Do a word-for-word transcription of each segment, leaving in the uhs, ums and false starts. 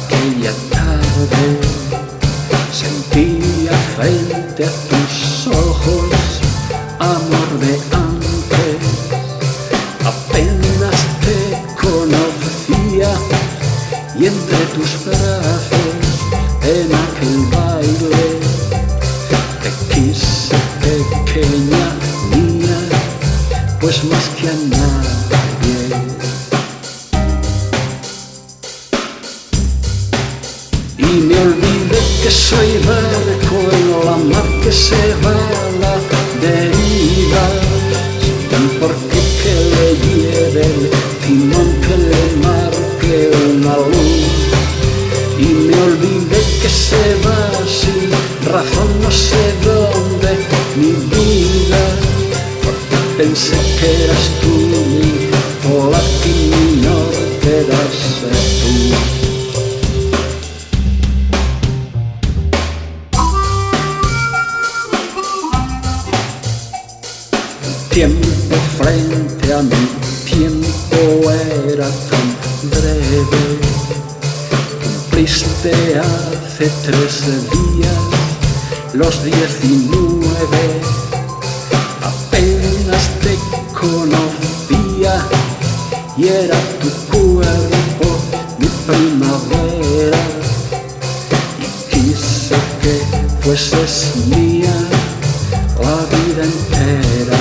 Aquella tarde sentía frente a tus ojos amor de antes. Apenas te conocía y entre tus brazos en aquel baile te quise, pequeña mía, pues más que a nadie. Y me olvidé que soy barco en la mar que se va a la deriva, sin por qué que le lleve el timón, que le marque una luz. Y me olvidé que se va sin razón, no sé dónde, mi vida, porque pensé que eras tú mi polaco y mi norte eras tú. Tiempo frente a mí, tiempo era tan breve. Cumpliste hace tres días los diecinueve. Apenas te conocía y era tu cuerpo mi primavera. Y quise que fueses mía la vida entera.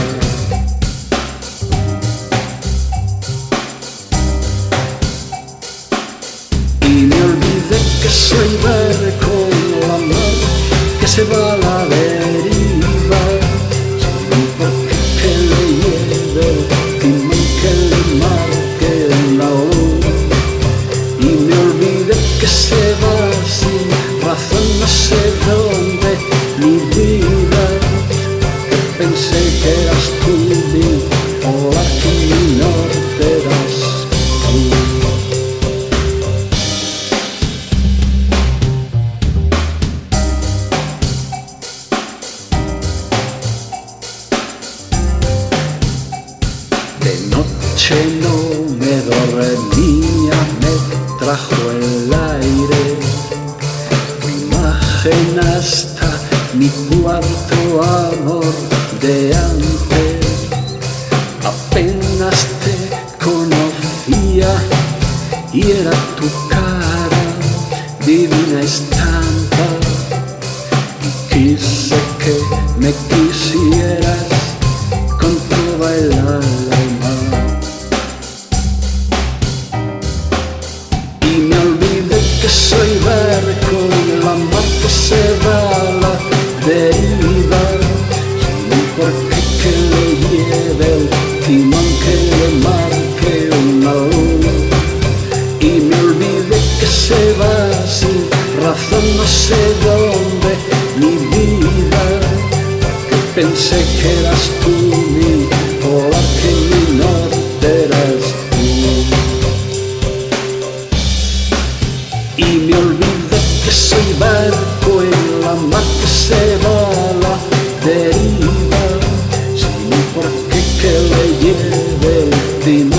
Y me olvidé que soy barco en la mar que se va a la deriva, sin por qué que le lleve timón, que le marque una luz. Y me olvidé que se va sin razón, no sé dónde, mi vida, porque pensé que eras tú mi polaco y mi norte eras tú. De noche no me dormía, me trajo el aire tu imagen hasta mi cuarto, amor de antes. Apenas te conocía y era tu cara, divina estampa. Y quise que me quisieras con toda el alma. Y me olvidé que soy barco en la mar que se va a la deriva, sin por qué que le lleve el timón, que le marque una luz. Y me olvidé que se va sin razón, no sé dónde, mi vida, porque pensé que eras tú mi polaco y mi norte eras tú. Y me olvidé que soy barco en la mar que se va a la deriva, sin por qué que le lleve el timón,